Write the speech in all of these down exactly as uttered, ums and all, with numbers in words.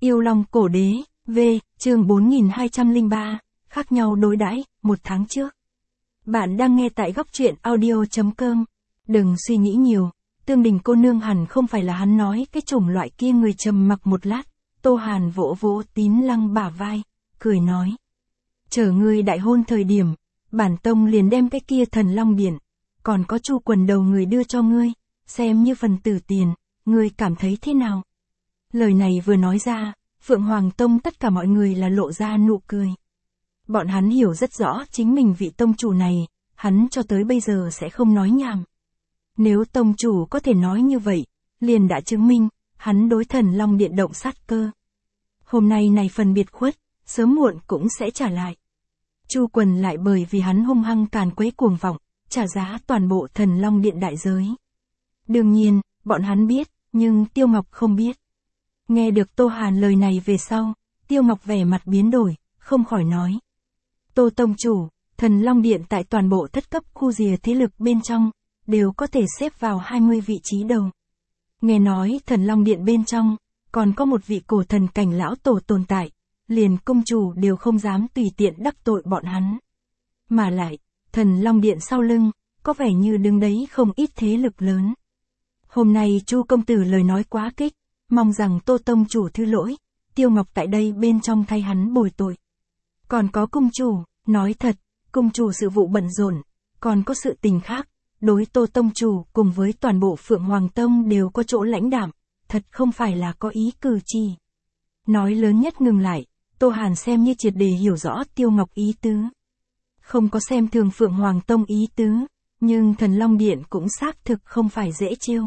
Yêu Long Cổ Đế, V, chương bốn nghìn hai trăm lẻ ba, khác nhau đối đãi, một tháng trước. Bạn đang nghe tại góc truyện audio chấm com. Đừng suy nghĩ nhiều, Tương Đình cô nương hẳn không phải là hắn nói cái chủng loại kia. Người trầm mặc một lát, Tô Hàn vỗ vỗ Tín Lăng bả vai, cười nói. Chờ ngươi đại hôn thời điểm, bản tông liền đem cái kia Thần Long Điện, còn có chu quần đầu người đưa cho ngươi, xem như phần tử tiền, ngươi cảm thấy thế nào? Lời này vừa nói ra, Phượng Hoàng Tông tất cả mọi người là lộ ra nụ cười. Bọn hắn hiểu rất rõ chính mình vị tông chủ này, hắn cho tới bây giờ sẽ không nói nhảm. Nếu tông chủ có thể nói như vậy, liền đã chứng minh, hắn đối Thần Long Điện động sát cơ. Hôm nay này phần biệt khuất, sớm muộn cũng sẽ trả lại. Chu quần lại bởi vì hắn hung hăng càn quấy cuồng vọng, trả giá toàn bộ Thần Long Điện đại giới. Đương nhiên, bọn hắn biết, nhưng Tiêu Ngọc không biết. Nghe được Tô Hàn lời này về sau, Tiêu Ngọc vẻ mặt biến đổi, không khỏi nói. Tô tông chủ, Thần Long Điện tại toàn bộ thất cấp khu rìa thế lực bên trong, đều có thể xếp vào hai mươi vị trí đầu. Nghe nói Thần Long Điện bên trong, còn có một vị cổ thần cảnh lão tổ tồn tại, liền công chủ đều không dám tùy tiện đắc tội bọn hắn. Mà lại, Thần Long Điện sau lưng, có vẻ như đứng đấy không ít thế lực lớn. Hôm nay Chu công tử lời nói quá kích, mong rằng Tô tông chủ thứ lỗi, Tiêu Ngọc tại đây bên trong thay hắn bồi tội. Còn có cung chủ, nói thật, cung chủ sự vụ bận rộn, còn có sự tình khác, đối Tô tông chủ cùng với toàn bộ Phượng Hoàng Tông đều có chỗ lãnh đạm, thật không phải là có ý cử chỉ. Nói lớn nhất ngừng lại, Tô Hàn xem như triệt để hiểu rõ Tiêu Ngọc ý tứ. Không có xem thường Phượng Hoàng Tông ý tứ, nhưng Thần Long Điện cũng xác thực không phải dễ trêu.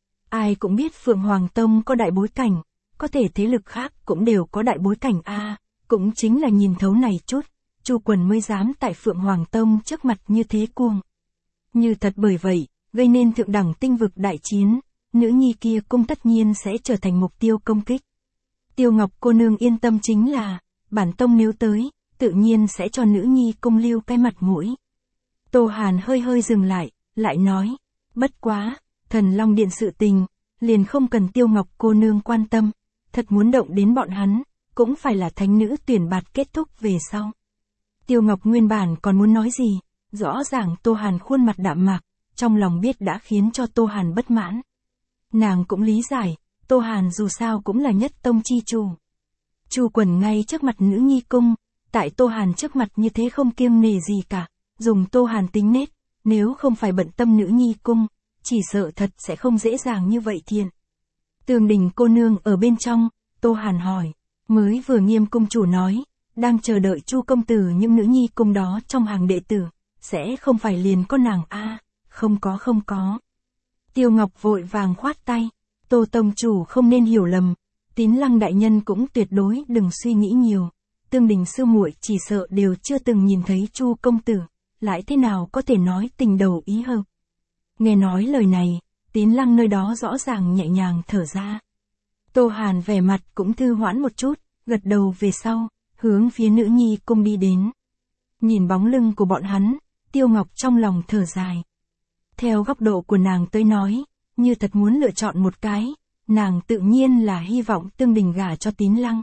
Ai cũng biết Phượng Hoàng Tông có đại bối cảnh, có thể thế lực khác cũng đều có đại bối cảnh a, à, cũng chính là nhìn thấu này chút, Chu quần mới dám tại Phượng Hoàng Tông trước mặt như thế cuồng. Như thật bởi vậy, gây nên thượng đẳng tinh vực đại chiến, nữ nhi kia cung tất nhiên sẽ trở thành mục tiêu công kích. Tiêu Ngọc cô nương yên tâm chính là, bản tông nếu tới, tự nhiên sẽ cho nữ nhi cung lưu cái mặt mũi. Tô Hàn hơi hơi dừng lại, lại nói, bất quá, Thần Long Điện sự tình, liền không cần Tiêu Ngọc cô nương quan tâm, thật muốn động đến bọn hắn, cũng phải là thánh nữ tuyển bạt kết thúc về sau. Tiêu Ngọc nguyên bản còn muốn nói gì, rõ ràng Tô Hàn khuôn mặt đạm mạc, trong lòng biết đã khiến cho Tô Hàn bất mãn. Nàng cũng lý giải, Tô Hàn dù sao cũng là nhất tông chi chủ. Chu quần ngay trước mặt nữ nhi cung, tại Tô Hàn trước mặt như thế không kiêng nể gì cả, dùng Tô Hàn tính nết, nếu không phải bận tâm nữ nhi cung, chỉ sợ thật sẽ không dễ dàng như vậy thiện. Tương Đình cô nương ở bên trong, Tô Hàn hỏi, mới vừa Nghiêm cung chủ nói, đang chờ đợi Chu công tử những nữ nhi cung đó trong hàng đệ tử, sẽ không phải liền có nàng a? À, không có không có. Tiêu Ngọc vội vàng khoát tay, Tô tông chủ không nên hiểu lầm, Tín Lăng đại nhân cũng tuyệt đối đừng suy nghĩ nhiều, Tương Đình sư muội chỉ sợ đều chưa từng nhìn thấy Chu công tử, lại thế nào có thể nói tình đầu ý hợp. Nghe nói lời này, Tín Lăng nơi đó rõ ràng nhẹ nhàng thở ra. Tô Hàn vẻ mặt cũng thư hoãn một chút, gật đầu về sau, hướng phía nữ nhi cung đi đến. Nhìn bóng lưng của bọn hắn, Tiêu Ngọc trong lòng thở dài. Theo góc độ của nàng tới nói, như thật muốn lựa chọn một cái, nàng tự nhiên là hy vọng Tương Đình gả cho Tín Lăng.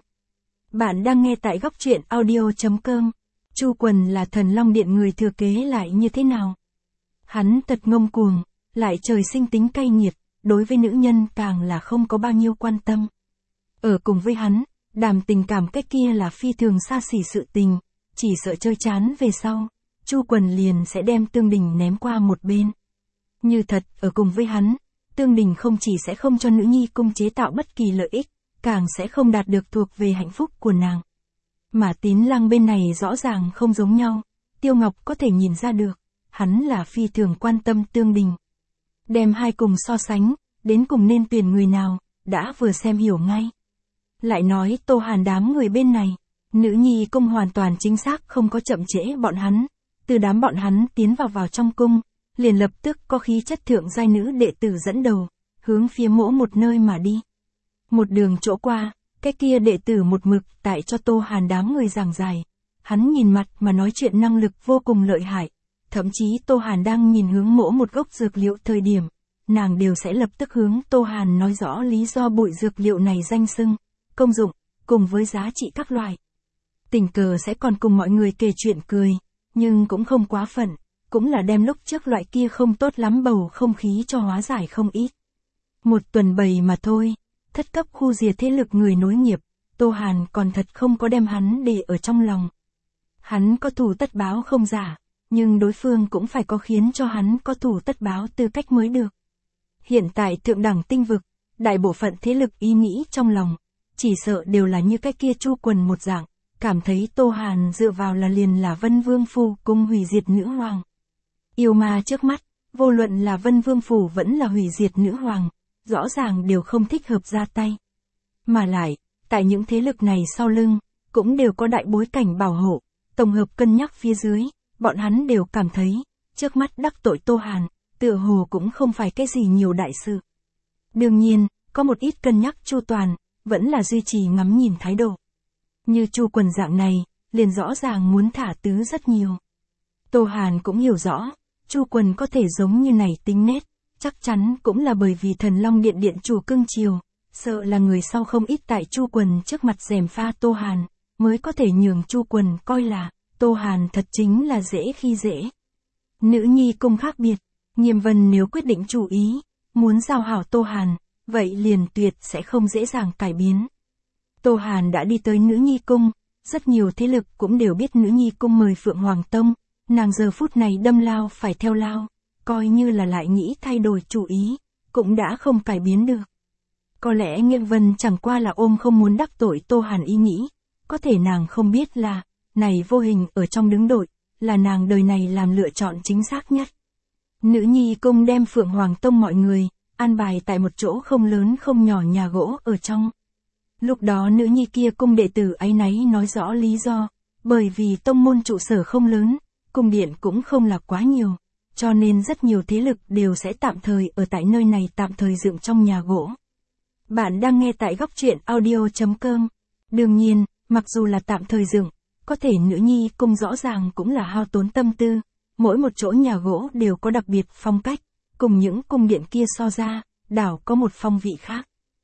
Bạn đang nghe tại góc truyện audio chấm com. Chu quần là Thần Long Điện người thừa kế lại như thế nào? Hắn thật ngông cuồng, lại trời sinh tính cay nghiệt, đối với nữ nhân càng là không có bao nhiêu quan tâm. Ở cùng với hắn, đàm tình cảm cách kia là phi thường xa xỉ sự tình, chỉ sợ chơi chán về sau, Chu quần liền sẽ đem Tương Đình ném qua một bên. Như thật, ở cùng với hắn, Tương Đình không chỉ sẽ không cho nữ nhi cung chế tạo bất kỳ lợi ích, càng sẽ không đạt được thuộc về hạnh phúc của nàng. Mà Tín Lăng bên này rõ ràng không giống nhau, Tiêu Ngọc có thể nhìn ra được, hắn là phi thường quan tâm Tương Đình. Đem hai cùng so sánh, đến cùng nên tuyển người nào, đã vừa xem hiểu ngay. Lại nói Tô Hàn đám người bên này, nữ nhi cung hoàn toàn chính xác không có chậm trễ bọn hắn, từ đám bọn hắn tiến vào vào trong cung, liền lập tức có khí chất thượng giai nữ đệ tử dẫn đầu, hướng phía mỗi một nơi mà đi. Một đường chỗ qua, cái kia đệ tử một mực tại cho Tô Hàn đám người giảng giải, hắn nhìn mặt mà nói chuyện năng lực vô cùng lợi hại, thậm chí Tô Hàn đang nhìn hướng mỗi một gốc dược liệu thời điểm, nàng đều sẽ lập tức hướng Tô Hàn nói rõ lý do bụi dược liệu này danh xưng, công dụng, cùng với giá trị các loại. Tình cờ sẽ còn cùng mọi người kể chuyện cười, nhưng cũng không quá phận, cũng là đem lúc trước loại kia không tốt lắm bầu không khí cho hóa giải không ít. Một tuần bày mà thôi, thất cấp khu rìa thế lực người nối nghiệp, Tô Hàn còn thật không có đem hắn để ở trong lòng. Hắn có thù tất báo không giả, nhưng đối phương cũng phải có khiến cho hắn có thù tất báo tư cách mới được. Hiện tại thượng đẳng tinh vực, đại bộ phận thế lực ý nghĩ trong lòng, chỉ sợ đều là như cái kia Chu Quần một dạng, cảm thấy Tô Hàn dựa vào là liền là Vân Vương Phủ cùng hủy diệt nữ hoàng. Yêu ma trước mắt, vô luận là Vân Vương Phủ vẫn là hủy diệt nữ hoàng, rõ ràng đều không thích hợp ra tay. Mà lại, tại những thế lực này sau lưng, cũng đều có đại bối cảnh bảo hộ, tổng hợp cân nhắc phía dưới, bọn hắn đều cảm thấy, trước mắt đắc tội Tô Hàn, tựa hồ cũng không phải cái gì nhiều đại sự. Đương nhiên, có một ít cân nhắc chu toàn, vẫn là duy trì ngắm nhìn thái độ. Như Chu Quần dạng này, liền rõ ràng muốn thả tứ rất nhiều. Tô Hàn cũng hiểu rõ, Chu Quần có thể giống như này tính nết, chắc chắn cũng là bởi vì Thần Long Điện điện chủ cưng chiều, sợ là người sau không ít tại Chu Quần trước mặt gièm pha Tô Hàn, mới có thể nhường Chu Quần coi là, Tô Hàn thật chính là dễ khi dễ. Nữ nhi cung khác biệt, Nghiêm Vân nếu quyết định chủ ý, muốn giao hảo Tô Hàn, vậy liền tuyệt sẽ không dễ dàng cải biến. Tô Hàn đã đi tới nữ nhi cung, rất nhiều thế lực cũng đều biết nữ nhi cung mời Phượng Hoàng Tông, nàng giờ phút này đâm lao phải theo lao, coi như là lại nghĩ thay đổi chủ ý, cũng đã không cải biến được. Có lẽ Nghiêm Vân chẳng qua là ôm không muốn đắc tội Tô Hàn ý nghĩ, có thể nàng không biết là, này vô hình ở trong đứng đội, là nàng đời này làm lựa chọn chính xác nhất. Nữ nhi cung đem Phượng Hoàng Tông mọi người, an bài tại một chỗ không lớn không nhỏ nhà gỗ ở trong. Lúc đó nữ nhi kia cung đệ tử áy náy nói rõ lý do, bởi vì tông môn trụ sở không lớn, cung điện cũng không là quá nhiều, cho nên rất nhiều thế lực đều sẽ tạm thời ở tại nơi này tạm thời dựng trong nhà gỗ. Bạn đang nghe tại góc truyện audio chấm com. Đương nhiên, mặc dù là tạm thời dựng, có thể nữ nhi cung rõ ràng cũng là hao tốn tâm tư, mỗi một chỗ nhà gỗ đều có đặc biệt phong cách, cùng những cung điện kia so ra, đảo có một phong vị khác.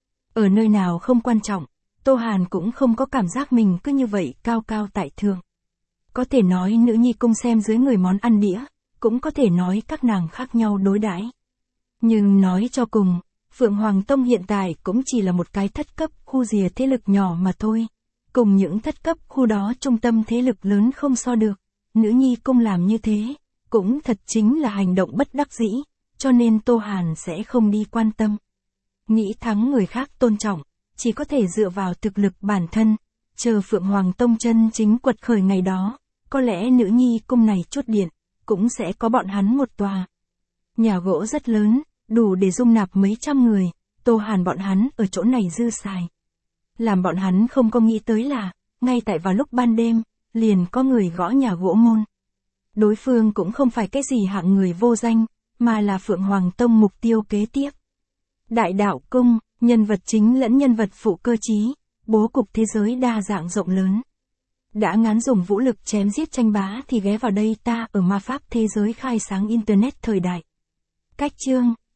Ở nơi nào không quan trọng, Tô Hàn cũng không có cảm giác mình cứ như vậy cao cao tại thượng. Có thể nói nữ nhi cung xem dưới người món ăn đĩa, cũng có thể nói các nàng khác nhau đối đãi. Nhưng nói cho cùng, Phượng Hoàng Tông hiện tại cũng chỉ là một cái thất cấp khu rìa thế lực nhỏ mà thôi. Cùng những thất cấp khu đó trung tâm thế lực lớn không so được, nữ nhi cung làm như thế, cũng thật chính là hành động bất đắc dĩ, cho nên Tô Hàn sẽ không đi quan tâm. Nghĩ thắng người khác tôn trọng, chỉ có thể dựa vào thực lực bản thân, chờ Phượng Hoàng Tông chân chính quật khởi ngày đó, có lẽ nữ nhi cung này chút điện, cũng sẽ có bọn hắn một tòa. Nhà gỗ rất lớn, đủ để dung nạp mấy trăm người, Tô Hàn bọn hắn ở chỗ này dư xài. Làm bọn hắn không có nghĩ tới là, ngay tại vào lúc ban đêm, liền có người gõ nhà gỗ môn. Đối phương cũng không phải cái gì hạng người vô danh, mà là Phượng Hoàng Tông mục tiêu kế tiếp. Đại đạo cung, nhân vật chính lẫn nhân vật phụ cơ trí, bố cục thế giới đa dạng rộng lớn. Đã ngán dùng vũ lực chém giết tranh bá thì ghé vào đây ta ở ma pháp thế giới khai sáng Internet thời đại. Cách chương